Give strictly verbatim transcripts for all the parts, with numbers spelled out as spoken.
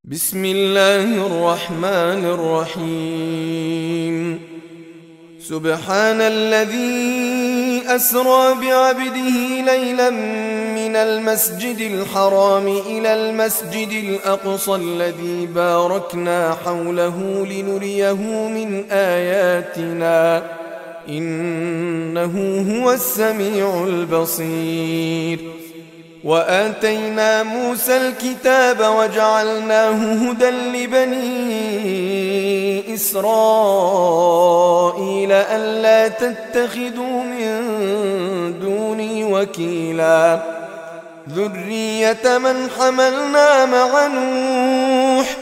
بسم الله الرحمن الرحيم. سبحان الذي أسرى بعبده ليلا من المسجد الحرام إلى المسجد الأقصى الذي باركنا حوله لنريه من آياتنا إنه هو السميع البصير. وآتينا موسى الكتاب وجعلناه هدى لبني إسرائيل ألا تتخذوا من دوني وكيلا ذرية من حملنا مع نوح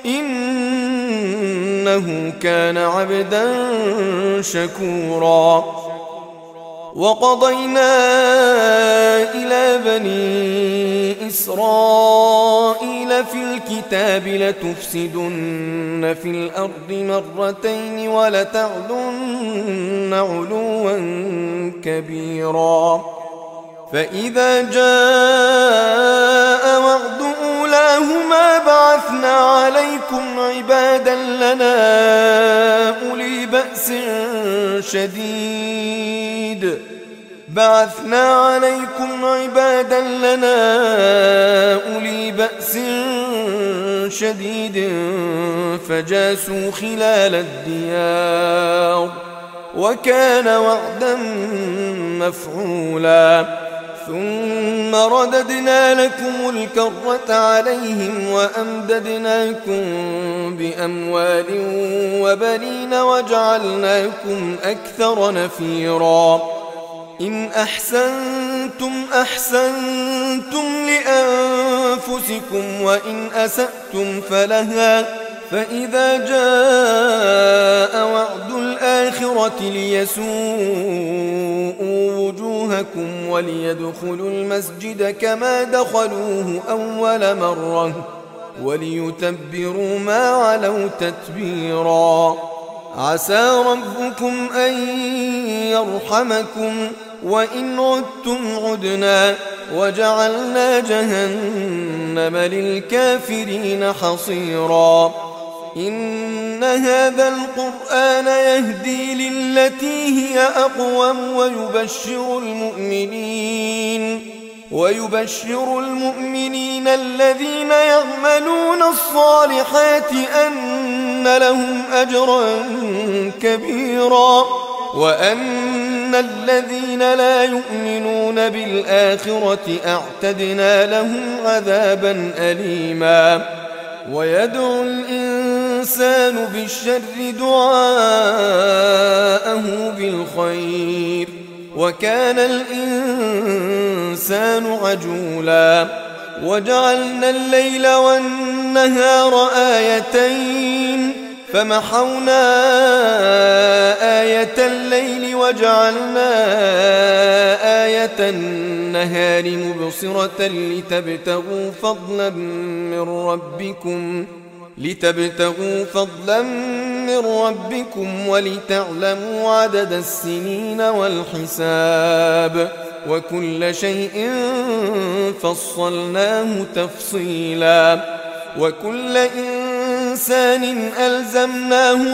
إنه كان عبدا شكورا. وقضينا إلى بني إسرائيل في الكتاب لتفسدن في الأرض مرتين ولتعلن علوا كبيرا. فإذا جاء وعد أولاهما بعثنا عليكم عبادا لنا أولي بأس شديد بعثنا عليكم عبادا لنا أولي بأس شديد فجاسوا خلال الديار وكان وعدا مفعولا. ثم رددنا لكم الكرة عليهم وأمددناكم بأموال وبنين وجعلناكم أكثر نفيرا. إن أحسنتم أحسنتم لأنفسكم وإن أسأتم فلها. فإذا جاء وعد الآخرة ليسوءوا وجوهكم وليدخلوا المسجد كما دخلوه أول مرة وليتبروا ما علوا تتبيرا. عسى ربكم أن يرحمكم وإن عدتم عدنا وجعلنا جهنم للكافرين حصيرا. إن هذا القرآن يهدي للتي هي أقوم ويبشر المؤمنين ويبشر المؤمنين الذين يعملون الصالحات أن لهم أجرا كبيرا وأن الذين لا يؤمنون بالآخرة أعتدنا لهم عذابا أليما. ويدعو الإنسان بالشر دعاءه بالخير وكان الإنسان عجولا. وجعلنا الليل والنهار آيتين فمحونا آية الليل وجعلنا آية النهار مبصرة لتبتغوا فضلا من ربكم لتبتغوا فضلا من ربكم ولتعلموا عدد السنين والحساب وكل شيء فصلناه تفصيلا. وكل إنسان ألزمناه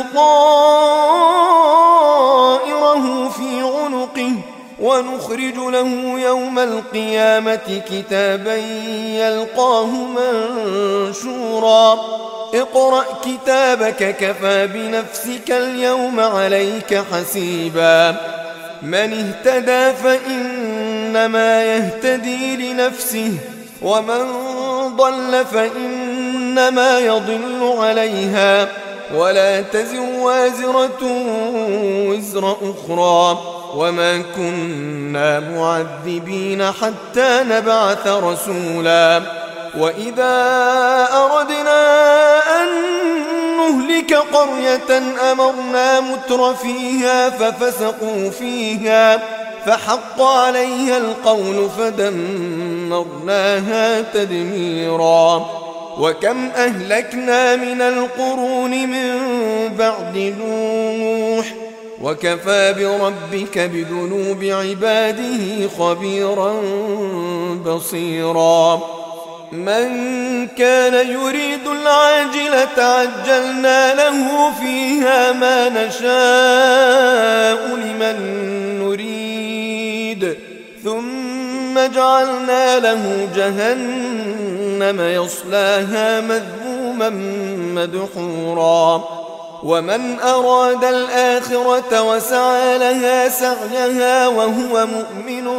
طائره في عنقه ونخرج له يوم القيامة كتابا يلقاه منشورا. اقرأ كتابك كفى بنفسك اليوم عليك حسيبا. من اهتدى فإنما يهتدي لنفسه ومن ضل فإنما يضل عليها ولا تزر وازرة وزر أخرى وما كنا معذبين حتى نبعث رسولا. وإذا أردنا أن نهلك قرية أمرنا متر فيها ففسقوا فيها فحق عليها القول فدمرناها تدميرا. وكم أهلكنا من القرون من بعد نوح وكفى بربك بذنوب عباده خبيرا بصيرا. من كان يريد العاجلة عجلنا له فيها ما نشاء لمن نريد ثم جعلنا له جهنم يصلاها مذموما مدحورا ومن أراد الآخرة وسعى لها سعيها وهو مؤمن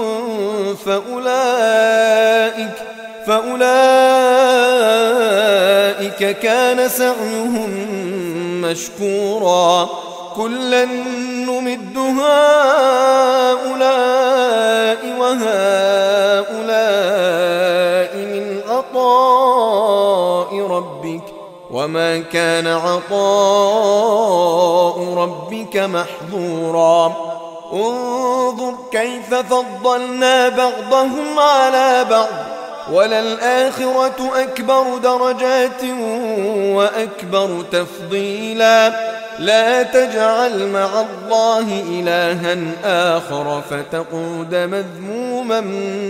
فأولئك فأولئك كان سعيهم مشكورا كلا نمد هؤلاء وهؤلاء من عطاء ربك وما كان عطاء ربك محظورا انظر كيف فضلنا بعضهم على بعض وللآخرة أكبر درجات وأكبر تفضيلا لا تجعل مع الله إلها آخر فتقعد مذموما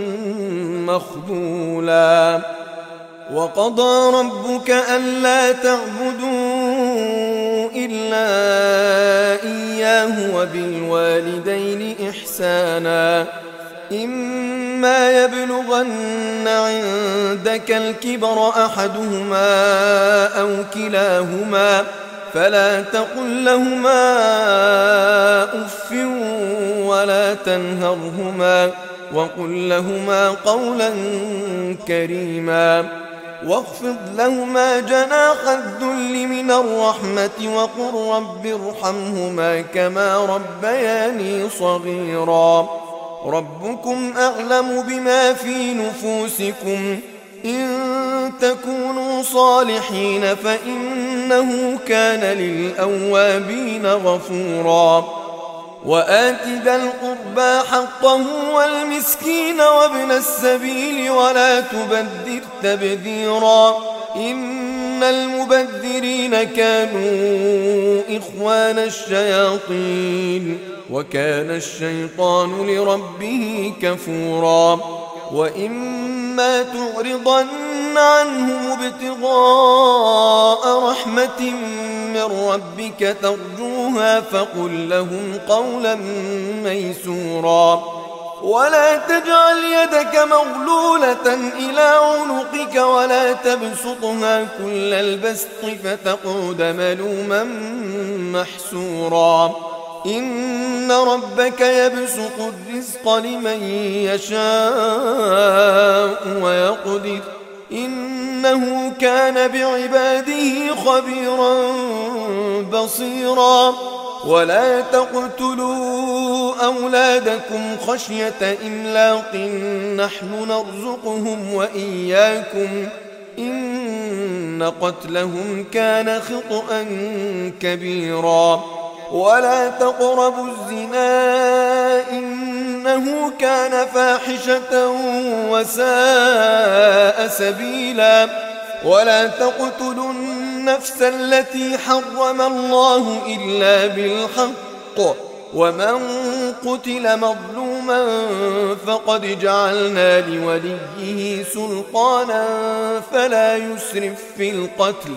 مخذولا وقضى ربك ألا تعبدوا إلا إياه وبالوالدين إحسانا إما يبلغن عندك الكبر أحدهما أو كلاهما فلا تقل لهما أف ولا تنهرهما وقل لهما قولا كريما واخفض لهما جناح الذل من الرحمة وقل رب ارحمهما كما ربياني صغيرا ربكم أعلم بما في نفوسكم إن تكونوا صالحين فإنه كان للأوابين غفورا وآت ذا القربى حقه والمسكين وابن السبيل ولا تبذر تبذيرا إن المبذرين كانوا إخوان الشياطين وكان الشيطان لربه كفورا وإما تعرضن عنهم ابتغاء رحمة من ربك ترجوها فقل لهم قولا ميسورا ولا تجعل يدك مغلولة إلى عنقك ولا تبسطها كل البسط فتقعد ملوما محسورا إن ربك يبسط الرزق لمن يشاء ويقدر إنه كان بعباده خبيرا بصيرا ولا تقتلوا أولادكم خشية إملاق نحن نرزقهم وإياكم إن قتلهم كان خطأ كبيرا ولا تقربوا الزنا إنه كان فاحشة وساء سبيلا ولا تقتلوا النفس التي حرم الله إلا بالحق ومن قتل مظلوما فقد جعلنا لوليه سلطانا فلا يسرف في القتل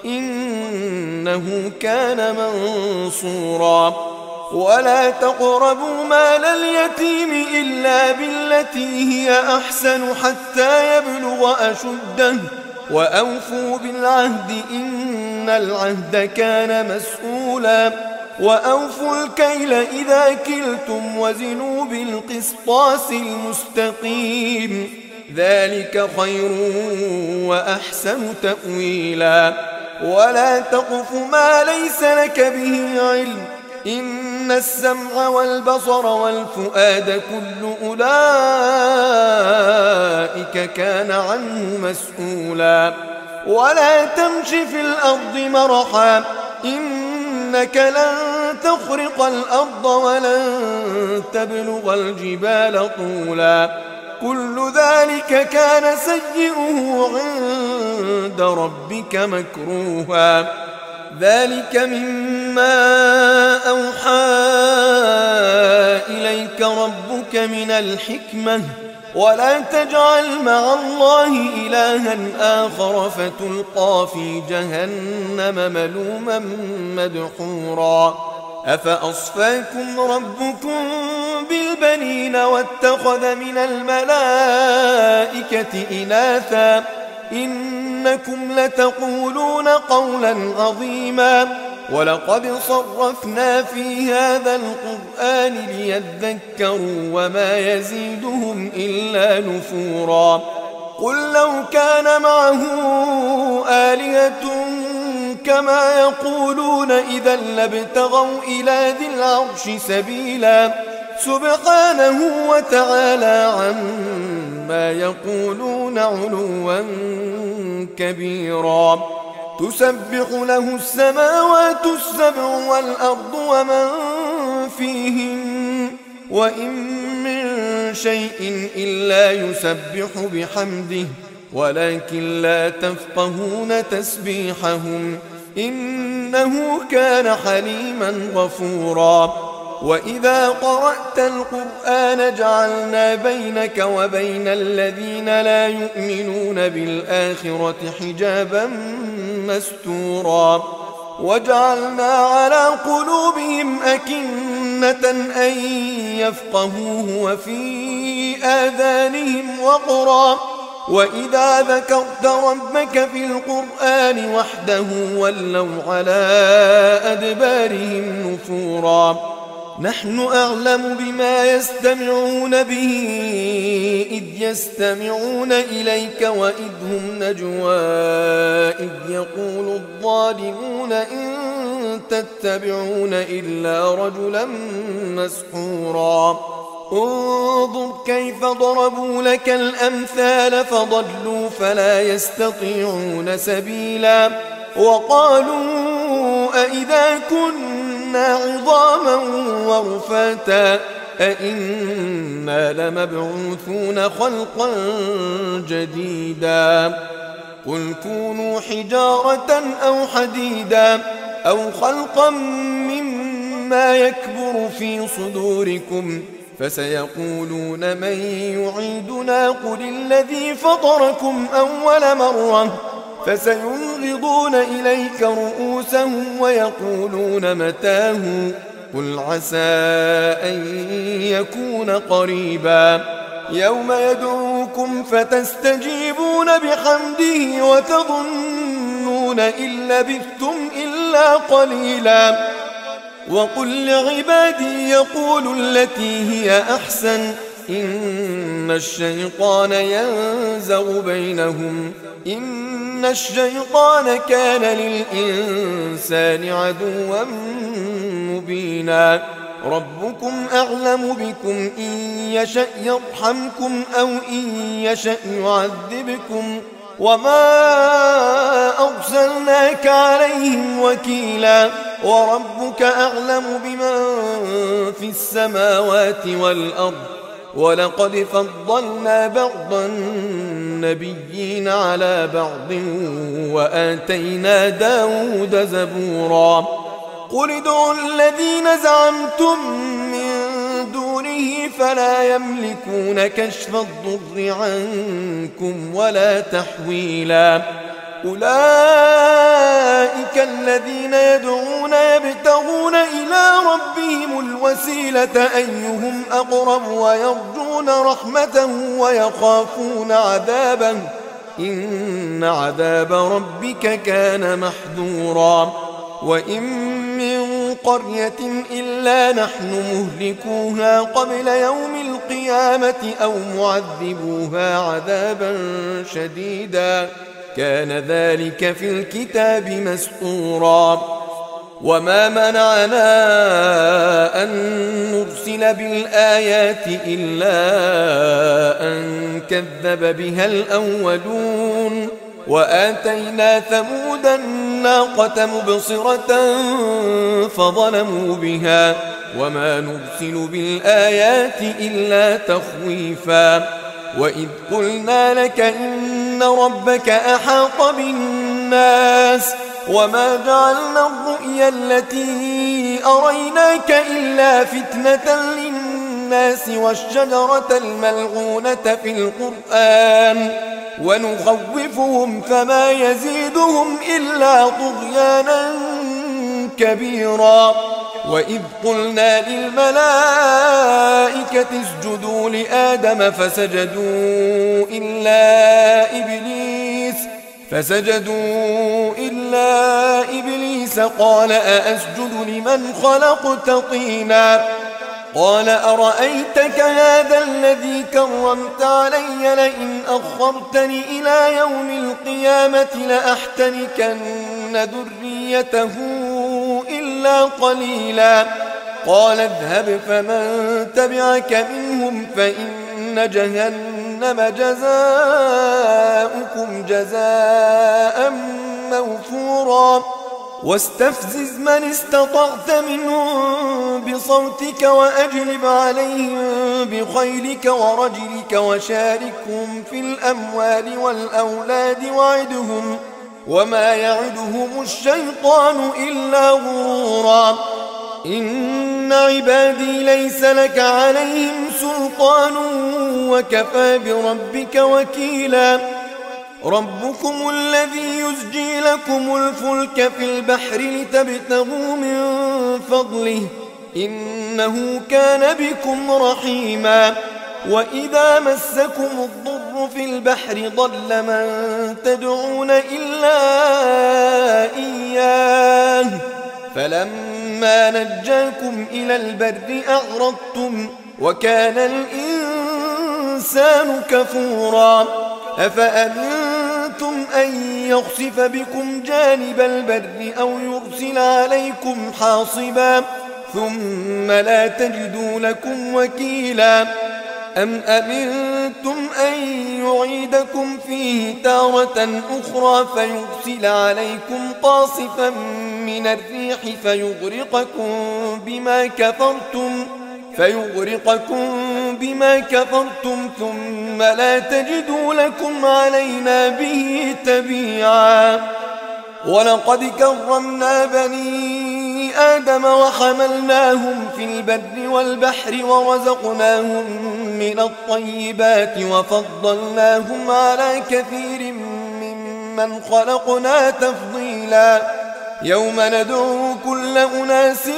إنه كان منصورا ولا تقربوا مال اليتيم إلا بالتي هي أحسن حتى يبلغ أشده وأوفوا بالعهد إن العهد كان مسؤولا وأوفوا الكيل إذا كلتم وزنوا بالقسطاس المستقيم ذلك خير وأحسن تأويلا ولا تقف ما ليس لك به علم إن السمع والبصر والفؤاد كل أولئك كان عنه مسؤولا ولا تمش في الأرض مرحا إنك لن تخرق الأرض ولن تبلغ الجبال طولا كل ذلك كان سيئه عند ربك مكروها ذلك مما أوحى إليك ربك من الحكمة ولا تجعل مع الله إلها آخر فتلقى في جهنم ملوما مدحورا أفأصفاكم ربكم بالبنين واتخذ من الملائكة إناثا إنكم لتقولون قولا عظيما ولقد صرفنا في هذا القرآن ليذكروا وما يزيدهم إلا نفورا قل لو كان معه آلهة كما يقولون إذا لابتغوا إلى ذي العرش سبيلا سبحانه وتعالى عما يقولون علوا كبيرا تسبح له السماوات السبع والأرض ومن فيهن وإن من شيء إلا يسبح بحمده ولكن لا تفقهون تسبيحهم إنه كان حليما غفورا وإذا قرأت القرآن جعلنا بينك وبين الذين لا يؤمنون بالآخرة حجابا مستورا وجعلنا على قلوبهم أكنة أن يفقهوه وفي آذانهم وقرا وإذا ذكرت ربك في القرآن وحده ولوا على أدبارهم نفورا نحن أعلم بما يستمعون به إذ يستمعون إليك وإذ هم نجوى إذ يقول الظالمون إن تتبعون إلا رجلا مسحورا انظر كيف ضربوا لك الأمثال فضلوا فلا يستطيعون سبيلا وقالوا أئذا كنا عظاما ورفاتا أئنا لمبعوثون خلقا جديدا قل كونوا حجارة أو حديدا أو خلقا مما يكبر في صدوركم فسيقولون من يعيدنا قل الذي فطركم أول مرة فسينغضون إليك رؤوسهم ويقولون متاه قل عسى أن يكون قريبا يوم يدعوكم فتستجيبون بحمده وتظنون إن لبثتم إلا قليلا وقل لعبادي يقولوا التي هي أحسن إن الشيطان ينزغ بينهم إن الشيطان كان للإنسان عدوا مبينا ربكم أعلم بكم إن يشأ يرحمكم أو إن يشأ يعذبكم وما أرسلناك عليهم وكيلا وربك أعلم بمن في السماوات والأرض ولقد فضلنا بعض النبيين على بعض وآتينا داود زبورا قل ادعوا الذين زعمتم من دونه فلا يملكون كشف الضر عنكم ولا تحويلا أولئك الذين يدعون يبتغون إلى ربهم الوسيلة أيهم أقرب ويرجون رحمته ويخافون عذابه إن عذاب ربك كان محذورا وإن من قرية إلا نحن مهلكوها قبل يوم القيامة أو معذبوها عذابا شديدا كان ذلك في الكتاب مسطورا وما منعنا أن نرسل بالآيات إلا أن كذب بها الأولون وآتينا ثمود الناقة مبصرة فظلموا بها وما نرسل بالآيات إلا تخويفا وإذ قلنا لك إن ربك أحاط بالناس وما جعلنا الرؤيا التي أريناك إلا فتنة للناس الناس والشجرة الملعونة في القرآن ونخوفهم فما يزيدهم إلا طغيانا كبيرا. وإذ قلنا للملائكة اسجدوا لآدم فسجدوا إلا إبليس فسجدوا إلا إبليس قال أأسجد لمن خلقت طينا قال أرأيتك هذا الذي كرمت علي لئن أخرتني إلى يوم القيامة لأحتنكن ذريته إلا قليلا. قال اذهب فمن تبعك منهم فإن جهنم جزاؤكم جزاء موفورا. واستفزز من استطعت منهم بصوتك وأجلب عليهم بخيلك ورجلك وشاركهم في الأموال والأولاد وعدهم وما يعدهم الشيطان إلا غرورا. إن عبادي ليس لك عليهم سلطان وكفى بربك وكيلا. ربكم الذي يزجي لكم الفلك في البحر لتبتغوا من فضله إنه كان بكم رحيما. وإذا مسكم الضر في البحر ضل من تدعون إلا إياه فلما نجاكم إلى البر أعرضتم وكان الإنسان كفورا. أفأمنتم أن يخسف بكم جانب البر أو يرسل عليكم حاصبا ثم لا تجدوا لكم وكيلا. أم أمنتم أن يعيدكم فيه تارة أخرى فيرسل عليكم قاصفا من الريح فيغرقكم بما كفرتم فيغرقكم بما كفرتم ثم لا تجدوا لكم علينا به تبيعا. ولقد كرمنا بني آدم وحملناهم في البر والبحر ورزقناهم من الطيبات وفضلناهم على كثير ممن خلقنا تفضيلا. يوم ندعو كل أناس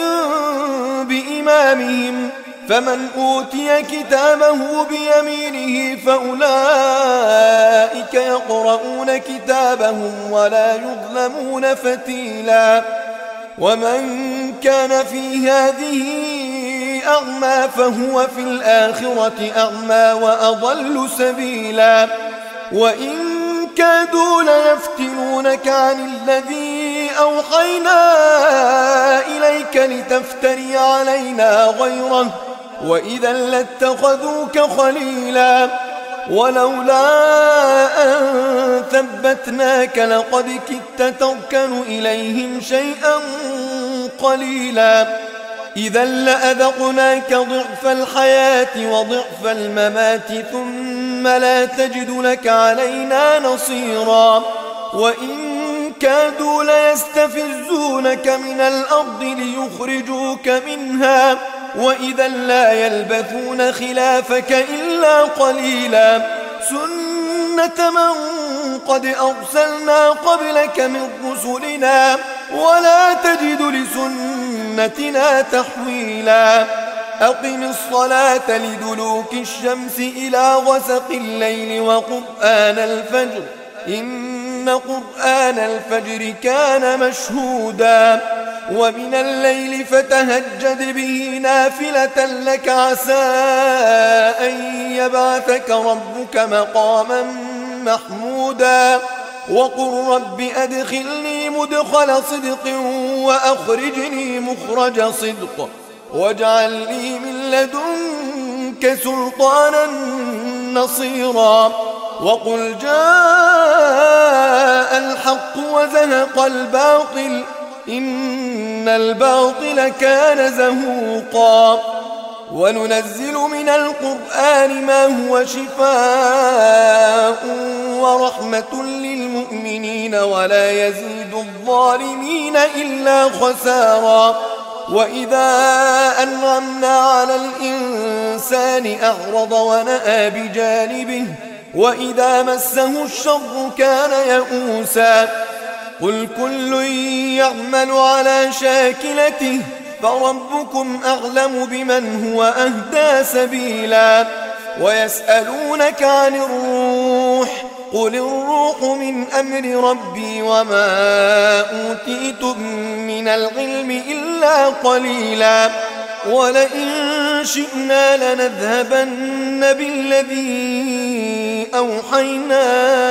بإمامهم فمن أوتي كتابه بيمينه فأولئك يقرؤون كتابهم ولا يظلمون فتيلا. ومن كان في هذه أعمى فهو في الآخرة أعمى وأضل سبيلا. وإن كادوا ليفتنونك عن الذي أوحينا إليك لتفتري علينا غيره وإذا لاتخذوك خليلا. ولولا أن ثبتناك لقد كدت تركن إليهم شيئا قليلا. إذا لأذقناك ضعف الحياة وضعف الممات ثم لا تجد لك علينا نصيرا. وإن كادوا ليستفزونك من الأرض ليخرجوك منها وإذا لا يلبثون خلافك إلا قليلا. سنة من قد أرسلنا قبلك من رسلنا ولا تجد لسنتنا تحويلا. أقم الصلاة لدلوك الشمس إلى غسق الليل وقرآن الفجر إن قرآن الفجر كان مشهودا. ومن الليل فتهجد به نافلة لك عسى أن يبعثك ربك مقاما محمودا. وقل رب أدخلني مدخل صدق وأخرجني مخرج صدق واجعل لي من لدنك سلطانا نصيرا. وقل جاء الحق وزهق الباطل إن الباطل كان زهوقا. وننزل من القرآن ما هو شفاء ورحمة للمؤمنين ولا يزيد الظالمين إلا خسارا. وإذا أنعمنا على الإنسان أعرض ونأى بجانبه وإذا مسه الشر كان يئوسا قل كل يعمل على شاكلته فربكم أعلم بمن هو أهدى سبيلا ويسألونك عن الروح قل الروح من أمر ربي وما أوتيتم من العلم إلا قليلا ولئن شئنا لنذهبن بالذي أوحينا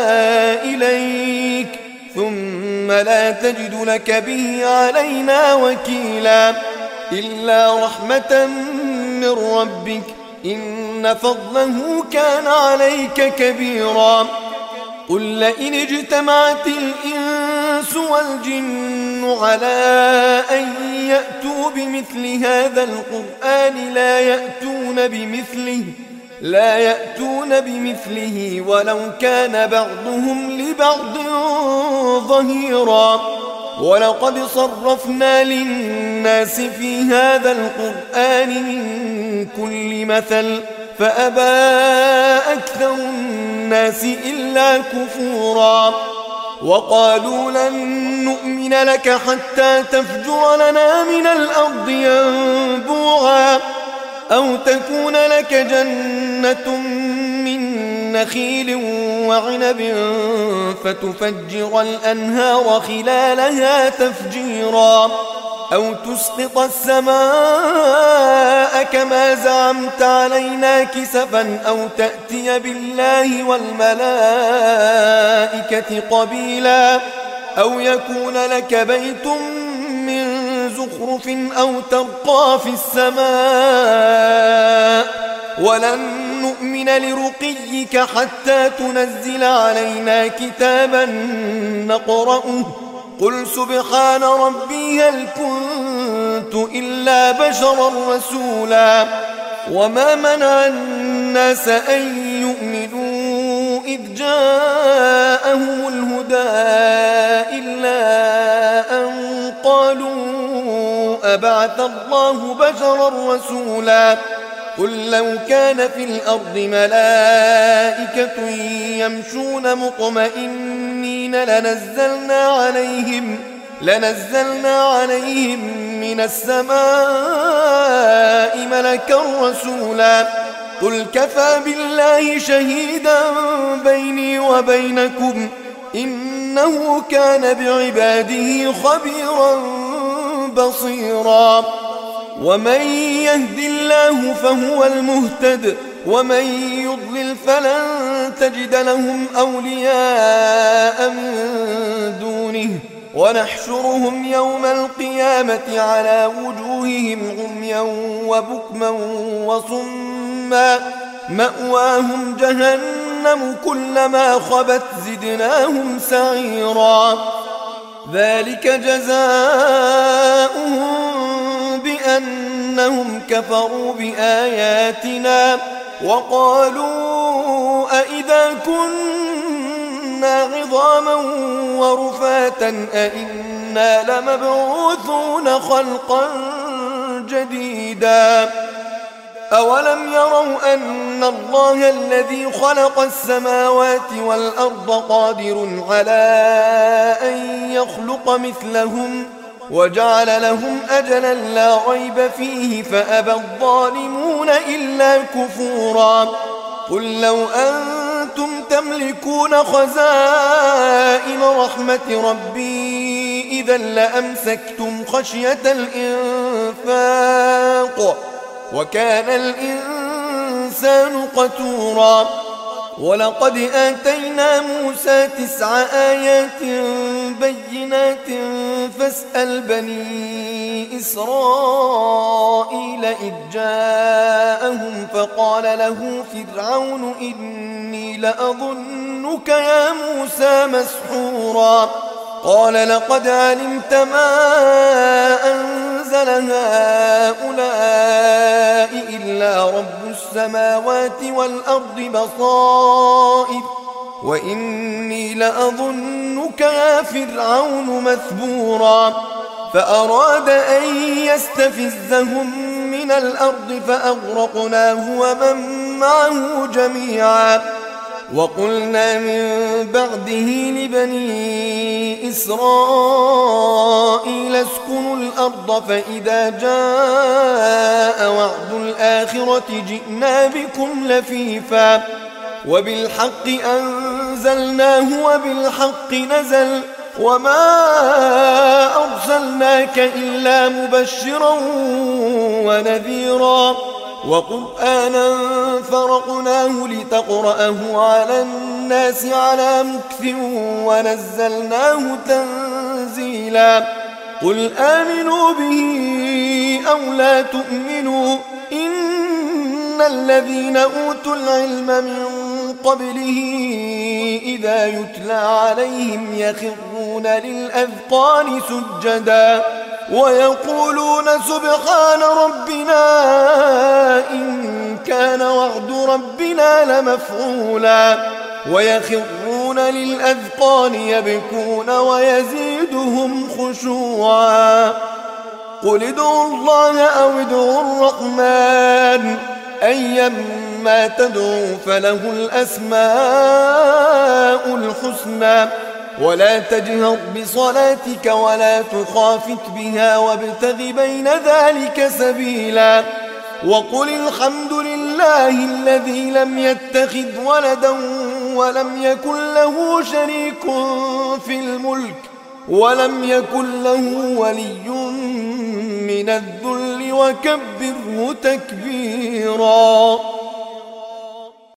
إليك ثم لا تجد لك به علينا وكيلا إلا رحمة من ربك إن فضله كان عليك كبيرا قل لئن اجتمعت الإنس والجن على أن يأتوا بمثل هذا القرآن لا يأتون بمثله لا يأتون بمثله ولو كان بعضهم لبعض ظهيرا ولقد صرفنا للناس في هذا القرآن من كل مثل فأبى أكثر الناس إلا كفورا وقالوا لن نؤمن لك حتى تفجر لنا من الأرض ينبوعا أو تكون لك جنة من نخيل وعنب فتفجر الأنهار خلالها تفجيرا أو تسقط السماء كما زعمت علينا كسفا أو تأتي بالله والملائكة قبيلا أو يكون لك بيت من زخرف أو ترقى في السماء ولن نؤمن لرقيك حتى تنزل علينا كتابا نقرأه قل سبحان ربي هل كنت إلا بشرا رسولا وما منع الناس أن يؤمنوا إذ جاءهم الهدى إلا أن قالوا أبعث الله بشرا رسولا قل لو كان في الأرض ملائكة يمشون مطمئنين لنزلنا عليهم لنزلنا عليهم من السماء ملكا رسولا قل كفى بالله شهيدا بيني وبينكم إنه كان بعباده خبيرا بصيرا ومن يهد الله فهو المهتد ومن يضلل فلن تجد لهم أولياء من دونه ونحشرهم يوم القيامة على وجوههم عميا وبكما وصما مأواهم جهنم كلما خبت زدناهم سعيرا ذلك جزاؤهم بأنهم كفروا بآياتنا وقالوا أئذا كنا عظاما ورفاتا أئنا لمبعوثون خلقا جديدا أولم يروا أن الله الذي خلق السماوات والأرض قادر على أن يخلق مثلهم وجعل لهم أجلا لا ريب فيه فأبى الظالمون إلا كفورا قل لو أنتم تملكون خزائن رحمة ربي إذا لأمسكتم خشية الإنفاق وكان الإنسان قتورا ولقد آتينا موسى تسع آيات بينات فاسأل بني إسرائيل إذ جاءهم فقال له فرعون إني لأظنك يا موسى مسحورا قال لقد علمت ما أنزل هؤلاء إلا رب السماوات والأرض بصائر وإني لأظنك يا فرعون مثبورا فأراد أن يستفزهم من الأرض فأغرقناه ومن معه جميعا. وقلنا من بعده لبني إسرائيل اسكنوا الأرض فإذا جاء وعد الآخرة جئنا بكم لفيفا وبالحق أنزلناه وبالحق نزل وما أرسلناك إلا مبشرا ونذيرا وقرآنا فرقناه لتقرأه على الناس على مكث ونزلناه تنزيلا. قل آمنوا به أو لا تؤمنوا إن الذين أوتوا العلم من قبله إذا يتلى عليهم يخرون للأذقان سجدا ويقولون سبحان ربنا إن كان وعد ربنا لمفعولا ويخرون للأذقان يبكون ويزيدهم خشوعا. قل ادعوا الله أو ادعوا الرحمن أيما تدعوا فله الأسماء الحسنى ولا تجهر بصلاتك ولا تخافت بها وابتغ بين ذلك سبيلا. وقل الحمد لله الذي لم يتخذ ولدا ولم يكن له شريك في الملك ولم يكن له ولي من الذل وكبره تكبيرا.